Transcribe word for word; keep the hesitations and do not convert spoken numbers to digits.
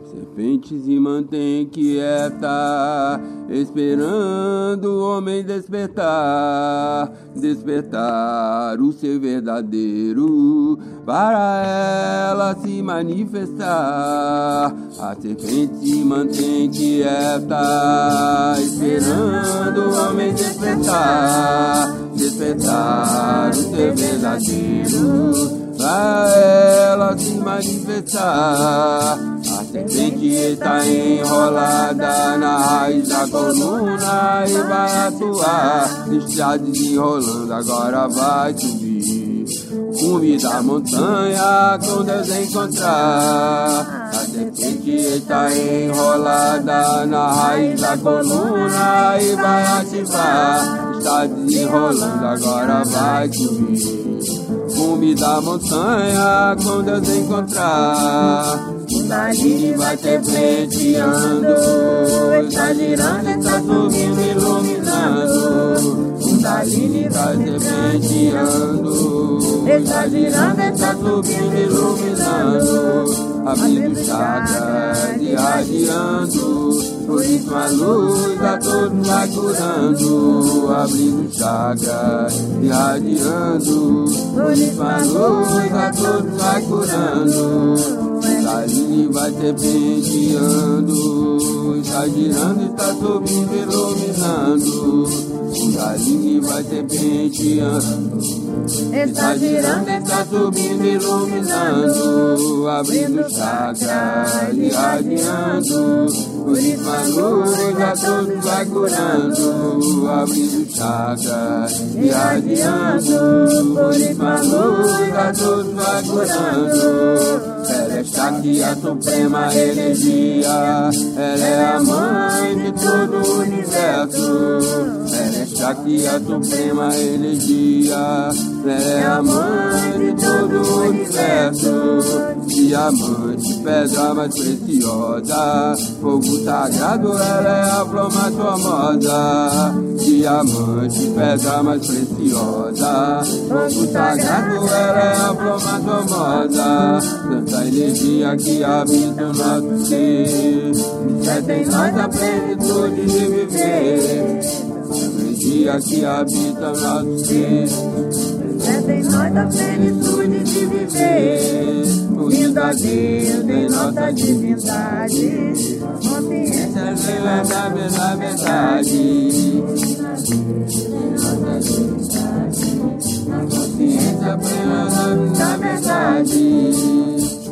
Serpente se mantém quieta, esperando o homem despertar, despertar o ser verdadeiro, para ela se manifestar. A serpente se mantém quieta, esperando o homem despertar, despertar o ser verdadeiro, para ela se manifestar. A serpente está enrolada na raiz da coluna e vai atuar. Está desenrolando, agora vai subir o cume da montanha com Deus encontrar. A serpente está enrolada na raiz da coluna e vai ativar. Está desenrolando, agora vai subir cume da montanha com Deus encontrar. Kundalini vai serpenteando, está girando, está subindo, iluminando. Kundalini vai serpenteando, está girando, está subindo, iluminando. Abrindo chakras, irradiando, por isso a luz a todos vai curando. Abrindo chakras, irradiando, por isso a luz a todos vai curando. Kundalini vai serpenteando, está girando, está subindo, iluminando. Kundalini vai serpenteando, está girando, está subindo, iluminando. Abrindo chakras, irradiando, por isso a luz a todos vai curando. Abrindo chakras, irradiando, por isso a luz a todos vai curando. Ela é Shakti, suprema energia, ela é a mãe de todo o universo. Ela é Shakti, suprema energia, ela é a mãe de todo o universo. Diamante, pedra mais preciosa, fogo sagrado, ela é a flor mais formosa. Diamante, pedra mais preciosa, fogo sagrado, ela é a flor mais formosa. Tanta energia que habita o nosso ser, desperta em nós a plenitude de viver. Tanta energia que habita o nosso ser, desperta em nós a plenitude de viver. Unindo a Deus em nossa divindade, consciência plena da verdade. Consciência plena da verdade.